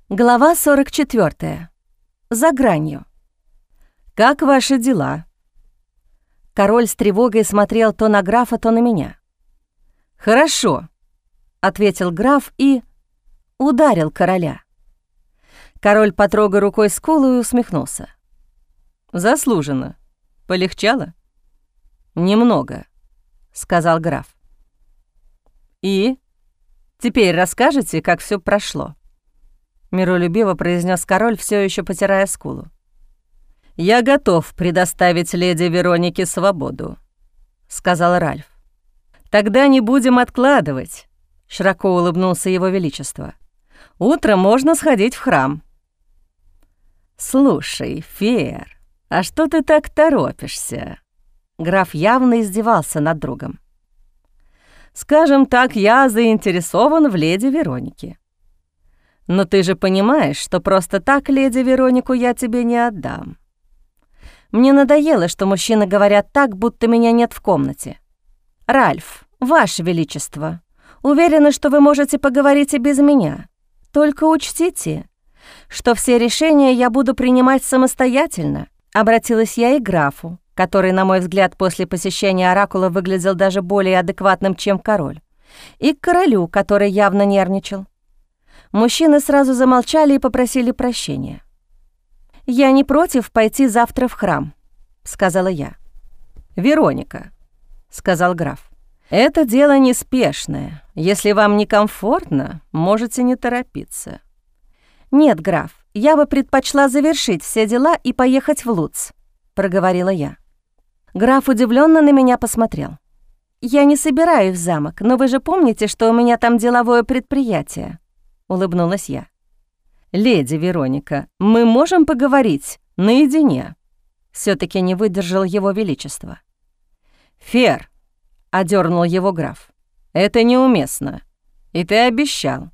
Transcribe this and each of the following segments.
Глава 44. За гранью. «Как ваши дела?» Король с тревогой смотрел то на графа, то на меня. «Хорошо», — ответил граф и ударил короля. Король потрогал рукой скулу и усмехнулся. «Заслуженно. Полегчало?» «Немного», — сказал граф. «И? Теперь расскажете, как все прошло?» Миролюбиво произнес король, все еще потирая скулу. «Я готов предоставить леди Веронике свободу», — сказал Ральф. «Тогда не будем откладывать», — широко улыбнулся его величество. «Утром можно сходить в храм». «Слушай, Фер, а что ты так торопишься?» Граф явно издевался над другом. «Скажем так, я заинтересован в леди Веронике. Но ты же понимаешь, что просто так леди Веронику я тебе не отдам. Мне надоело, что мужчины говорят так, будто меня нет в комнате. Ральф, ваше величество, уверена, что вы можете поговорить и без меня. Только учтите, что все решения я буду принимать самостоятельно», — обратилась я и к графу, который, на мой взгляд, после посещения оракула выглядел даже более адекватным, чем король, и к королю, который явно нервничал. Мужчины сразу замолчали и попросили прощения. «Я не против пойти завтра в храм», — сказала я. «Вероника», — сказал граф, — «это дело неспешное. Если вам некомфортно, можете не торопиться». «Нет, граф, я бы предпочла завершить все дела и поехать в Луц», — проговорила я. Граф удивленно на меня посмотрел. «Я не собираюсь в замок, но вы же помните, что у меня там деловое предприятие?» — улыбнулась я. «Леди Вероника, мы можем поговорить наедине?» Всё-таки не выдержал его величество. «Фер», — одернул его граф, — «это неуместно. И ты обещал».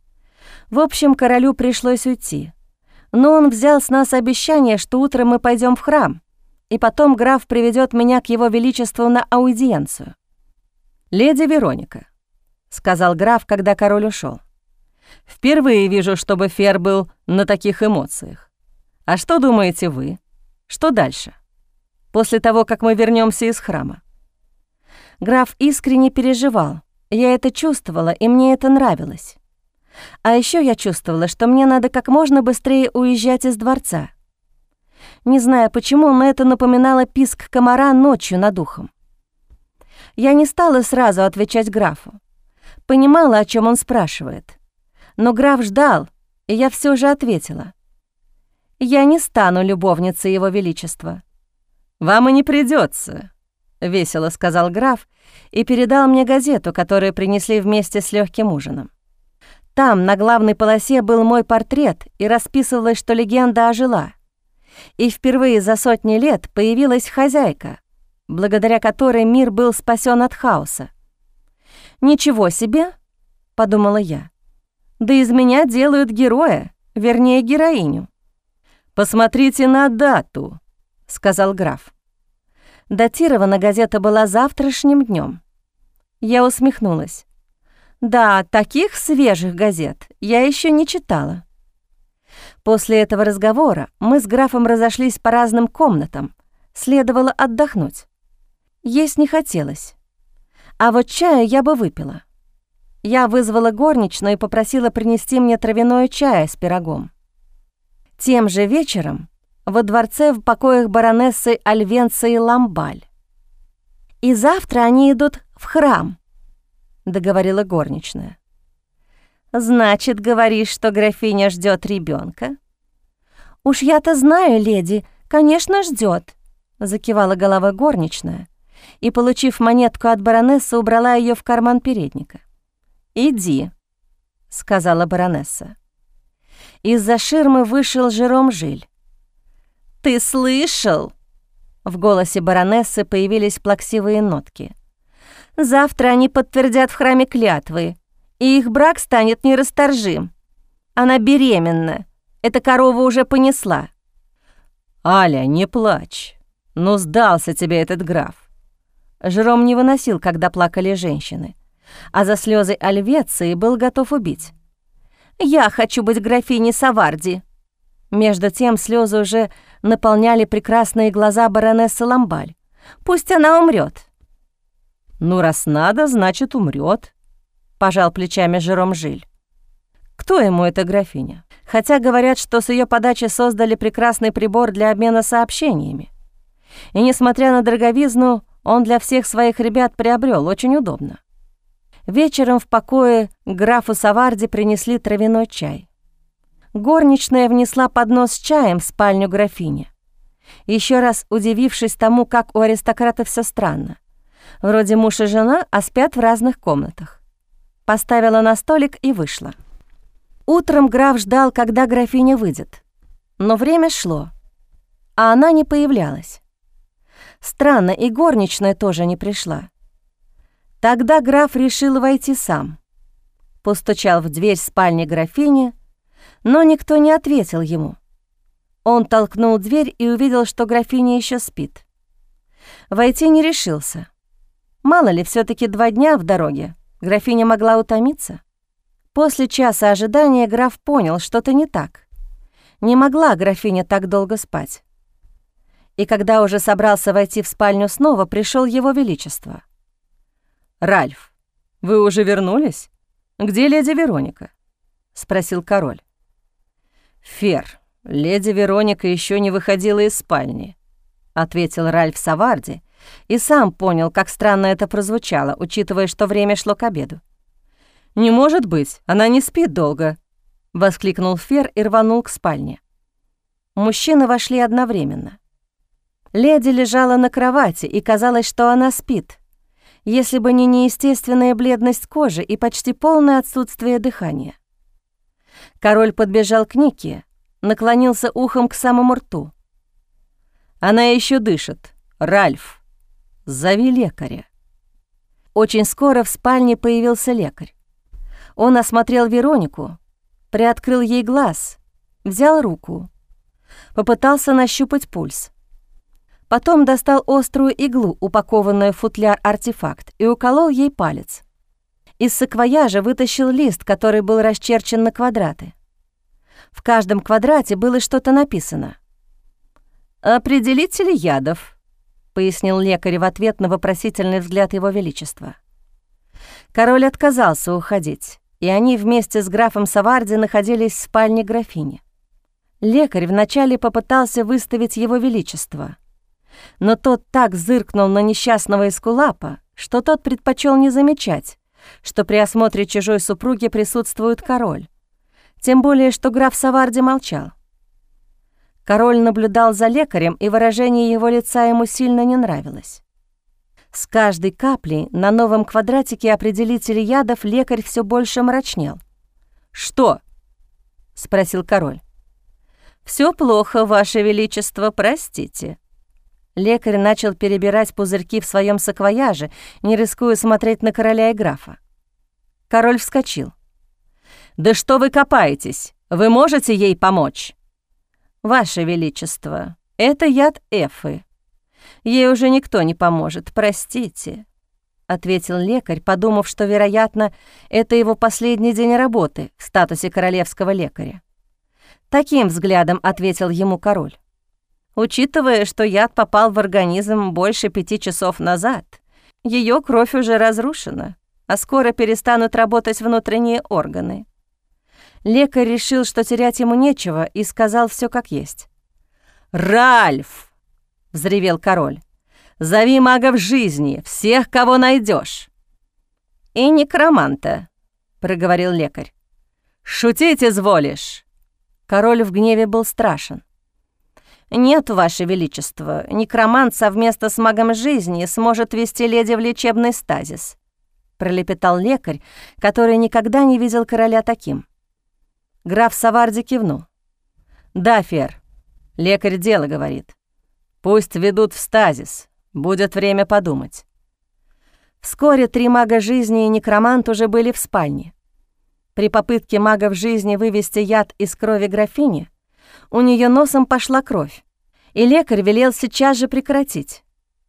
В общем, королю пришлось уйти. Но он взял с нас обещание, что утром мы пойдем в храм, и потом граф приведет меня к его величеству на аудиенцию. «Леди Вероника», — сказал граф, когда король ушел. «Впервые вижу, чтобы Фер был на таких эмоциях. А что думаете вы? Что дальше? После того, как мы вернемся из храма?» Граф искренне переживал. Я это чувствовала, и мне это нравилось. А еще я чувствовала, что мне надо как можно быстрее уезжать из дворца. Не знаю почему, но это напоминало писк комара ночью над ухом. Я не стала сразу отвечать графу. Понимала, о чем он спрашивает. Но граф ждал, и я все же ответила. «Я не стану любовницей его величества». «Вам и не придется, весело сказал граф и передал мне газету, которую принесли вместе с легким ужином. Там на главной полосе был мой портрет, и расписывалось, что легенда ожила. И впервые за сотни лет появилась хозяйка, благодаря которой мир был спасен от хаоса. «Ничего себе!» — подумала я. «Да из меня делают героя, вернее, героиню». «Посмотрите на дату», — сказал граф. Датирована газета была завтрашним днем. Я усмехнулась. Да, таких свежих газет я еще не читала. После этого разговора мы с графом разошлись по разным комнатам. Следовало отдохнуть. Есть не хотелось. А вот чаю я бы выпила. Я вызвала горничную и попросила принести мне травяное чая с пирогом. Тем же вечером во дворце в покоях баронессы Альвенции Ламбаль. «И завтра они идут в храм», — договорила горничная. «Значит, говоришь, что графиня ждет ребенка? «Уж я-то знаю, леди, конечно, ждет», — закивала головой горничная и, получив монетку от баронессы, убрала ее в карман передника. «Иди», — сказала баронесса. Из-за ширмы вышел Жером Жиль. «Ты слышал?» В голосе баронессы появились плаксивые нотки. «Завтра они подтвердят в храме клятвы, и их брак станет нерасторжим. Она беременна. Эта корова уже понесла». «Аля, не плачь. Ну, сдался тебе этот граф». Жером не выносил, когда плакали женщины, а за слезы Альвеции был готов убить. Я хочу быть графиней Саварди». Между тем слезы уже наполняли прекрасные глаза баронессы Ламбаль. «Пусть она умрет». «Ну, раз надо, значит, умрет», — пожал плечами Жером Жиль. «Кто ему эта графиня? Хотя говорят, что с ее подачи создали прекрасный прибор для обмена сообщениями. И, несмотря на дороговизну, он для всех своих ребят приобрел, очень удобно». Вечером в покое графу Саварди принесли травяной чай. Горничная внесла поднос с чаем в спальню графини, еще раз удивившись тому, как у аристократов все странно. Вроде муж и жена, а спят в разных комнатах. Поставила на столик и вышла. Утром граф ждал, когда графиня выйдет. Но время шло, а она не появлялась. Странно, и горничная тоже не пришла. Тогда граф решил войти сам. Постучал в дверь спальни графини, но никто не ответил ему. Он толкнул дверь и увидел, что графиня еще спит. Войти не решился. Мало ли, все-таки 2 дня в дороге. Графиня могла утомиться. После часа ожидания граф понял, что-то не так. Не могла графиня так долго спать. И когда уже собрался войти в спальню снова, пришел его величество. «Ральф, вы уже вернулись? Где леди Вероника?» — спросил король. «Фер, леди Вероника еще не выходила из спальни», — ответил Ральф Саварди, и сам понял, как странно это прозвучало, учитывая, что время шло к обеду. «Не может быть, она не спит долго», — воскликнул Фер и рванул к спальне. Мужчины вошли одновременно. Леди лежала на кровати, и казалось, что она спит, если бы не неестественная бледность кожи и почти полное отсутствие дыхания. Король подбежал к Нике, наклонился ухом к самому рту. «Она еще дышит. Ральф, зови лекаря». Очень скоро в спальне появился лекарь. Он осмотрел Веронику, приоткрыл ей глаз, взял руку, попытался нащупать пульс. Потом достал острую иглу, упакованную в футляр-артефакт, и уколол ей палец. Из саквояжа вытащил лист, который был расчерчен на квадраты. В каждом квадрате было что-то написано. «Определители ядов», — пояснил лекарь в ответ на вопросительный взгляд его величества. Король отказался уходить, и они вместе с графом Саварди находились в спальне графини. Лекарь вначале попытался выставить его величество, но тот так зыркнул на несчастного эскулапа, что тот предпочел не замечать, что при осмотре чужой супруги присутствует король, тем более что граф Саварди молчал. Король наблюдал за лекарем, и выражение его лица ему сильно не нравилось. С каждой каплей на новом квадратике определителя ядов лекарь все больше мрачнел. «Что?» — спросил король. «Все плохо, ваше величество, простите». Лекарь начал перебирать пузырьки в своем саквояже, не рискуя смотреть на короля и графа. Король вскочил. «Да что вы копаетесь? Вы можете ей помочь?» «Ваше величество, это яд Эфы. Ей уже никто не поможет, простите», — ответил лекарь, подумав, что, вероятно, это его последний день работы в статусе королевского лекаря. Таким взглядом ответил ему король. «Учитывая, что яд попал в организм больше 5 часов назад, ее кровь уже разрушена, а скоро перестанут работать внутренние органы». Лекарь решил, что терять ему нечего, и сказал все как есть. «Ральф!» — взревел король. «Зови магов жизни, всех, кого найдешь. «И некроманта», — проговорил лекарь. «Шутить изволишь!» Король в гневе был страшен. «Нет, ваше величество, некромант совместно с магом жизни сможет вести леди в лечебный стазис», — пролепетал лекарь, который никогда не видел короля таким. Граф Саварди кивнул. «Да, Фер, лекарь дело говорит. Пусть ведут в стазис, будет время подумать». Вскоре 3 мага жизни и некромант уже были в спальне. При попытке магов жизни вывести яд из крови графини у нее носом пошла кровь, и лекарь велел сейчас же прекратить.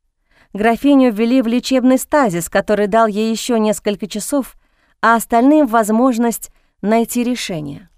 Графиню ввели в лечебный стазис, который дал ей еще несколько часов, а остальным возможность найти решение.